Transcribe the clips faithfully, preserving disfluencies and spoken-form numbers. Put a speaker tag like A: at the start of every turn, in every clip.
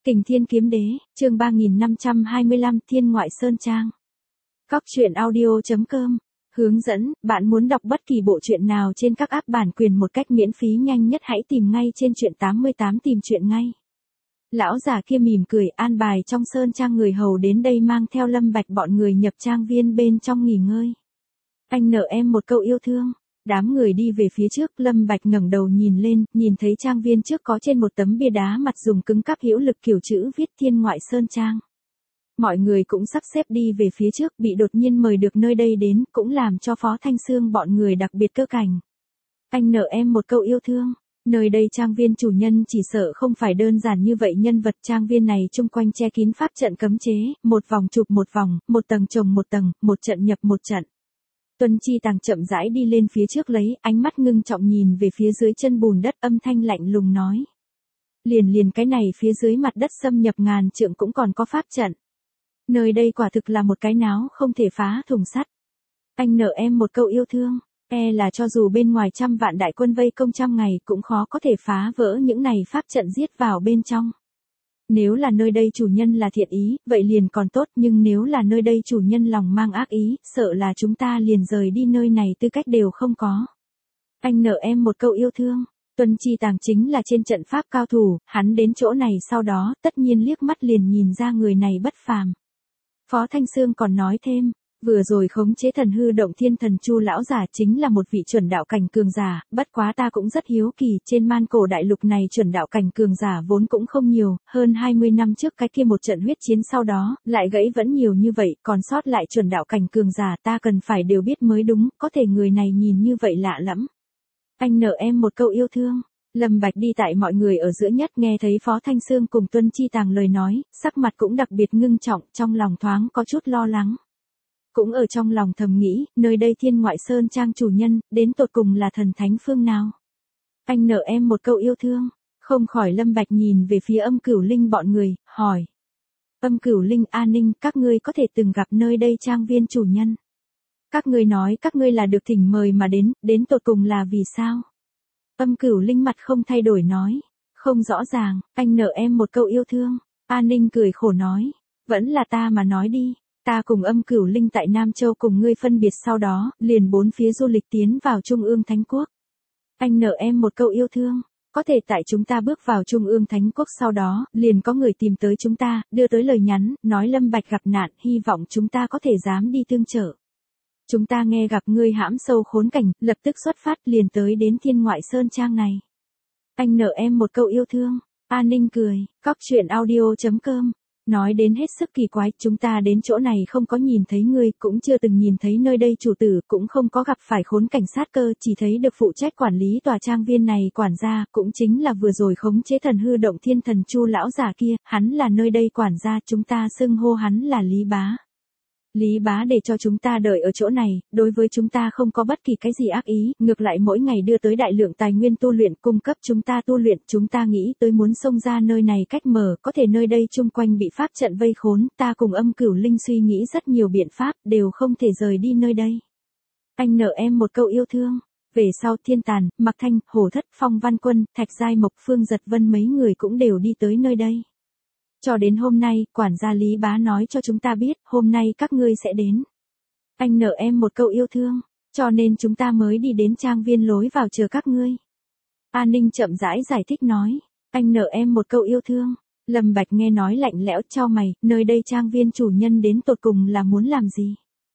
A: Kình Thiên Kiếm Đế, chương ba nghìn năm trăm hai mươi lăm Thiên Ngoại Sơn Trang. Cóc truyện audio chấm com. Hướng dẫn, bạn muốn đọc bất kỳ bộ truyện nào trên các app bản quyền một cách miễn phí nhanh nhất hãy tìm ngay trên truyện tám mươi tám tìm truyện ngay. Lão già kia mỉm cười an bài trong sơn trang người hầu đến đây mang theo Lâm Bạch bọn người nhập trang viên bên trong nghỉ ngơi. Anh nợ em một câu yêu thương. Đám người đi về phía trước, Lâm Bạch ngẩng đầu nhìn lên, nhìn thấy trang viên trước có trên một tấm bia đá mặt dùng cứng cáp hữu lực kiểu chữ viết Thiên Ngoại Sơn Trang. Mọi người cũng sắp xếp đi về phía trước, bị đột nhiên mời được nơi đây đến, cũng làm cho Phó Thanh Sương bọn người đặc biệt cơ cảnh. Anh nợ em một câu yêu thương. Nơi đây trang viên chủ nhân chỉ sợ không phải đơn giản như vậy, nhân vật trang viên này chung quanh che kín pháp trận cấm chế, một vòng chụp một vòng, một tầng chồng một tầng, một trận nhập một trận. Tuân Chi Tàng chậm rãi đi lên phía trước lấy, ánh mắt ngưng trọng nhìn về phía dưới chân bùn đất, âm thanh lạnh lùng nói. Liền liền cái này phía dưới mặt đất xâm nhập ngàn trượng cũng còn có pháp trận. Nơi đây quả thực là một cái náo không thể phá thùng sắt. Anh nợ em một câu yêu thương, e là cho dù bên ngoài trăm vạn đại quân vây công trăm ngày cũng khó có thể phá vỡ những này pháp trận giết vào bên trong. Nếu là nơi đây chủ nhân là thiện ý, vậy liền còn tốt, nhưng nếu là nơi đây chủ nhân lòng mang ác ý, sợ là chúng ta liền rời đi nơi này tư cách đều không có. Anh nợ em một câu yêu thương. Tuân Chi Tàng chính là trên trận pháp cao thủ, hắn đến chỗ này sau đó, tất nhiên liếc mắt liền nhìn ra người này bất phàm. Phó Thanh Sương còn nói thêm, vừa rồi khống chế thần hư động thiên thần chu lão giả chính là một vị chuẩn đạo cảnh cường giả, bất quá ta cũng rất hiếu kỳ, trên man cổ đại lục này chuẩn đạo cảnh cường giả vốn cũng không nhiều, hơn hai mươi năm trước cái kia một trận huyết chiến sau đó, lại gãy vẫn nhiều như vậy, còn sót lại chuẩn đạo cảnh cường giả ta cần phải đều biết mới đúng, có thể người này nhìn như vậy lạ lẫm. Anh nợ em một câu yêu thương. Lâm Bạch đi tại mọi người ở giữa nhất, nghe thấy Phó Thanh Sương cùng Tuân Chi Tàng lời nói, sắc mặt cũng đặc biệt ngưng trọng, trong lòng thoáng có chút lo lắng. Cũng ở trong lòng thầm nghĩ, nơi đây Thiên Ngoại Sơn Trang chủ nhân, đến tột cùng là thần thánh phương nào? Anh nợ em một câu yêu thương. Không khỏi Lâm Bạch nhìn về phía Âm Cửu Linh bọn người, hỏi. Âm Cửu Linh, A Ninh, các ngươi có thể từng gặp nơi đây trang viên chủ nhân. Các ngươi nói các ngươi là được thỉnh mời mà đến, đến tột cùng là vì sao? Âm Cửu Linh mặt không thay đổi nói. Không rõ ràng, anh nợ em một câu yêu thương. A Ninh cười khổ nói. Vẫn là ta mà nói đi. Ta cùng Âm Cửu Linh tại Nam Châu cùng ngươi phân biệt sau đó, liền bốn phía du lịch tiến vào Trung ương Thánh Quốc. Anh nợ em một câu yêu thương. Có thể tại chúng ta bước vào Trung ương Thánh Quốc sau đó, liền có người tìm tới chúng ta, đưa tới lời nhắn, nói Lâm Bạch gặp nạn, hy vọng chúng ta có thể dám đi tương trợ. Chúng ta nghe gặp ngươi hãm sâu khốn cảnh, lập tức xuất phát liền tới đến Thiên Ngoại Sơn Trang này. Anh nợ em một câu yêu thương. An Ninh cười, cóc truyện audio chấm com. Nói đến hết sức kỳ quái, chúng ta đến chỗ này không có nhìn thấy ngươi, cũng chưa từng nhìn thấy nơi đây chủ tử, cũng không có gặp phải khốn cảnh sát cơ, chỉ thấy được phụ trách quản lý tòa trang viên này quản gia, cũng chính là vừa rồi khống chế thần hư động thiên thần chu lão giả kia, hắn là nơi đây quản gia, chúng ta xưng hô hắn là Lý Bá. Lý Bá để cho chúng ta đợi ở chỗ này, đối với chúng ta không có bất kỳ cái gì ác ý, ngược lại mỗi ngày đưa tới đại lượng tài nguyên tu luyện cung cấp chúng ta tu luyện, chúng ta nghĩ tới muốn xông ra nơi này cách mở, có thể nơi đây chung quanh bị pháp trận vây khốn, ta cùng Âm Cửu Linh suy nghĩ rất nhiều biện pháp, đều không thể rời đi nơi đây. Anh nợ em một câu yêu thương. Về sau Thiên Tàn, Mặc Thanh, Hổ Thất, Phong Văn Quân, Thạch Giai Mộc, Phương Giật Vân mấy người cũng đều đi tới nơi đây. Cho đến hôm nay, quản gia Lý Bá nói cho chúng ta biết, hôm nay các ngươi sẽ đến. Anh nợ em một câu yêu thương, cho nên chúng ta mới đi đến trang viên lối vào chờ các ngươi. An Ninh chậm rãi giải thích nói, anh nợ em một câu yêu thương. Lâm Bạch nghe nói lạnh lẽo chau mày, nơi đây trang viên chủ nhân đến tột cùng là muốn làm gì?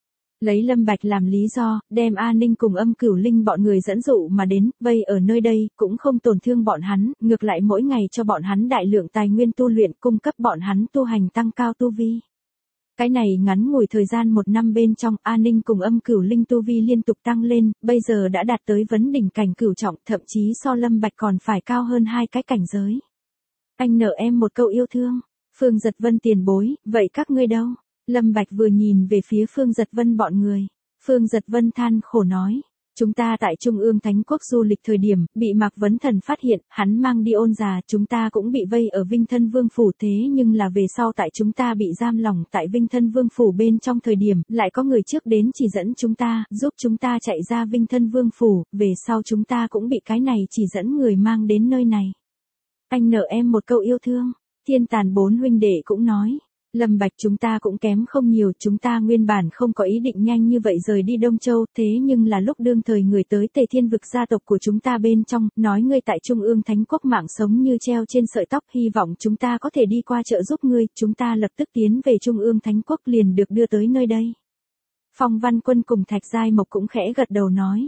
A: Lấy Lâm Bạch làm lý do, đem An Ninh cùng Âm Cửu Linh bọn người dẫn dụ mà đến, vây ở nơi đây, cũng không tổn thương bọn hắn, ngược lại mỗi ngày cho bọn hắn đại lượng tài nguyên tu luyện, cung cấp bọn hắn tu hành tăng cao tu vi. Cái này ngắn ngủi thời gian một năm bên trong, An Ninh cùng Âm Cửu Linh tu vi liên tục tăng lên, bây giờ đã đạt tới vấn đỉnh cảnh cửu trọng, thậm chí so Lâm Bạch còn phải cao hơn hai cái cảnh giới. Anh nợ em một câu yêu thương. Phương Giật Vân tiền bối, vậy các ngươi đâu? Lâm Bạch vừa nhìn về phía Phương Giật Vân bọn người. Phương Giật Vân than khổ nói. Chúng ta tại Trung ương Thánh Quốc du lịch thời điểm, bị Mạc Vấn Thần phát hiện, hắn mang đi ôn già, chúng ta cũng bị vây ở Vinh Thân Vương Phủ, thế nhưng là về sau tại chúng ta bị giam lỏng tại Vinh Thân Vương Phủ bên trong thời điểm, lại có người trước đến chỉ dẫn chúng ta, giúp chúng ta chạy ra Vinh Thân Vương Phủ, về sau chúng ta cũng bị cái này chỉ dẫn người mang đến nơi này. Anh nợ em một câu yêu thương. Thiên Tàn bốn huynh đệ cũng nói. Lâm Bạch chúng ta cũng kém không nhiều, chúng ta nguyên bản không có ý định nhanh như vậy rời đi Đông Châu, thế nhưng là lúc đương thời người tới Tề Thiên vực gia tộc của chúng ta bên trong, nói ngươi tại Trung ương Thánh Quốc mạng sống như treo trên sợi tóc, hy vọng chúng ta có thể đi qua trợ giúp ngươi, chúng ta lập tức tiến về Trung ương Thánh Quốc liền được đưa tới nơi đây. Phong Văn Quân cùng Thạch Giai Mộc cũng khẽ gật đầu nói.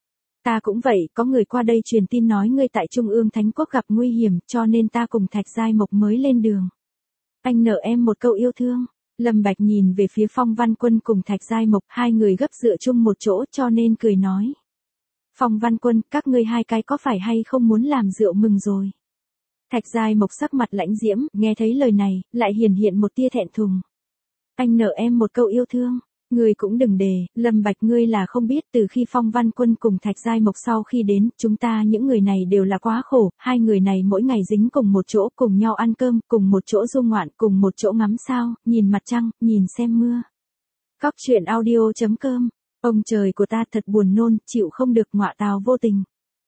A: Ta cũng vậy, có người qua đây truyền tin nói ngươi tại Trung ương Thánh Quốc gặp nguy hiểm, cho nên ta cùng Thạch Giai Mộc mới lên đường. Anh nợ em một câu yêu thương. Lâm Bạch nhìn về phía Phong Văn Quân cùng Thạch Giai Mộc, hai người gấp dựa chung một chỗ cho nên cười nói. Phong Văn Quân, các ngươi hai cái có phải hay không muốn làm rượu mừng rồi? Thạch Giai Mộc sắc mặt lãnh diễm, nghe thấy lời này, lại hiển hiện một tia thẹn thùng. Anh nợ em một câu yêu thương. Ngươi cũng đừng đề, Lâm Bạch ngươi là không biết từ khi Phong Văn Quân cùng Thạch Giai Mộc sau khi đến, chúng ta những người này đều là quá khổ, hai người này mỗi ngày dính cùng một chỗ, cùng nhau ăn cơm, cùng một chỗ du ngoạn, cùng một chỗ ngắm sao, nhìn mặt trăng, nhìn xem mưa. Cóc truyện audio chấm com, ông trời của ta thật buồn nôn, chịu không được ngọa tào vô tình.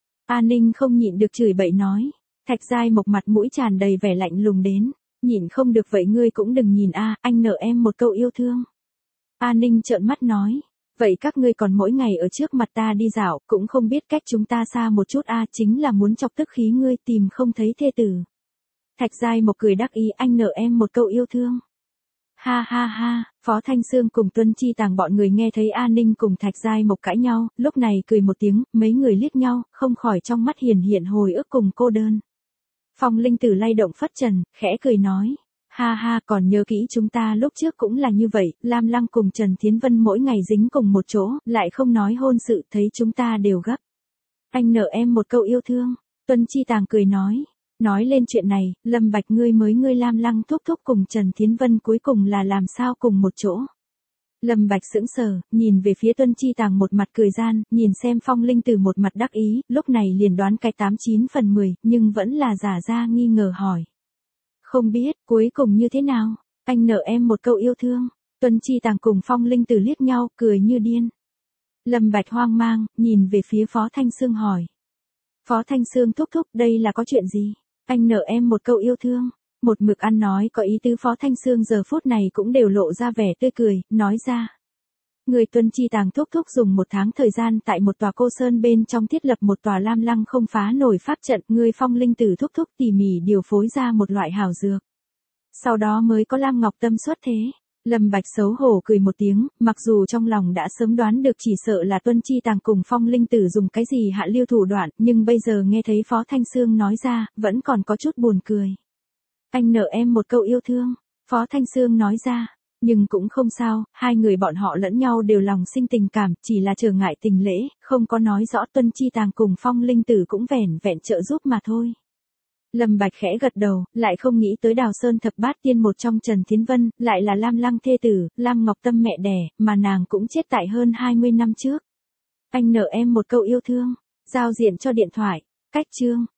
A: A Ninh không nhịn được chửi bậy nói, Thạch Giai Mộc mặt mũi tràn đầy vẻ lạnh lùng đến, nhịn không được vậy ngươi cũng đừng nhìn a, anh nợ em một câu yêu thương. A Ninh trợn mắt nói, vậy các ngươi còn mỗi ngày ở trước mặt ta đi dạo, cũng không biết cách chúng ta xa một chút a, chính là muốn chọc tức khí ngươi tìm không thấy thê tử. Thạch Giai Mộc cười đắc ý, anh nợ em một câu yêu thương. Ha ha ha, Phó Thanh Sương cùng Tuân Chi Tàng bọn người nghe thấy A Ninh cùng Thạch Giai Mộc cãi nhau, lúc này cười một tiếng, mấy người liếc nhau, không khỏi trong mắt hiển hiện hồi ức cùng cô đơn. Phong Linh Tử lay động phất trần, khẽ cười nói. Ha ha, còn nhớ kỹ chúng ta lúc trước cũng là như vậy, Lam Lăng cùng Trần Thiến Vân mỗi ngày dính cùng một chỗ, lại không nói hôn sự, thấy chúng ta đều gấp. Anh nợ em một câu yêu thương, Tuân Chi Tàng cười nói. Nói lên chuyện này, Lâm Bạch ngươi mới ngươi Lam Lăng thúc thúc cùng Trần Thiến Vân cuối cùng là làm sao cùng một chỗ. Lâm Bạch sững sờ, nhìn về phía Tuân Chi Tàng một mặt cười gian, nhìn xem Phong Linh Tử một mặt đắc ý, lúc này liền đoán cái tám chín phần mười, nhưng vẫn là giả ra nghi ngờ hỏi. Không biết, cuối cùng như thế nào? Anh nợ em một câu yêu thương. Tuân Chi Tàng cùng Phong Linh Tử liếc nhau, cười như điên. Lâm Bạch hoang mang, nhìn về phía Phó Thanh Sương hỏi. Phó Thanh Sương thúc thúc, đây là có chuyện gì? Anh nợ em một câu yêu thương. Một mực ăn nói có ý tứ Phó Thanh Sương giờ phút này cũng đều lộ ra vẻ tươi cười, nói ra. Người Tuân Chi Tàng thúc thúc dùng một tháng thời gian tại một tòa cô sơn bên trong thiết lập một tòa Lam Lăng không phá nổi pháp trận, người Phong Linh Tử thúc thúc tỉ mỉ điều phối ra một loại hảo dược. Sau đó mới có Lam Ngọc Tâm xuất thế. Lâm Bạch xấu hổ cười một tiếng, mặc dù trong lòng đã sớm đoán được chỉ sợ là Tuân Chi Tàng cùng Phong Linh Tử dùng cái gì hạ lưu thủ đoạn, nhưng bây giờ nghe thấy Phó Thanh Sương nói ra, vẫn còn có chút buồn cười. Anh nợ em một câu yêu thương, Phó Thanh Sương nói ra. Nhưng cũng không sao, hai người bọn họ lẫn nhau đều lòng sinh tình cảm, chỉ là trở ngại tình lễ, không có nói rõ Tuân Chi Tàng cùng Phong Linh Tử cũng vẻn vẹn trợ giúp mà thôi. Lâm Bạch khẽ gật đầu, lại không nghĩ tới Đào Sơn thập bát tiên một trong Trần Thiến Vân, lại là Lam Lăng thê tử, Lam Ngọc Tâm mẹ đẻ, mà nàng cũng chết tại hơn hai mươi năm trước. Anh nợ em một câu yêu thương, giao diện cho điện thoại, cách chương.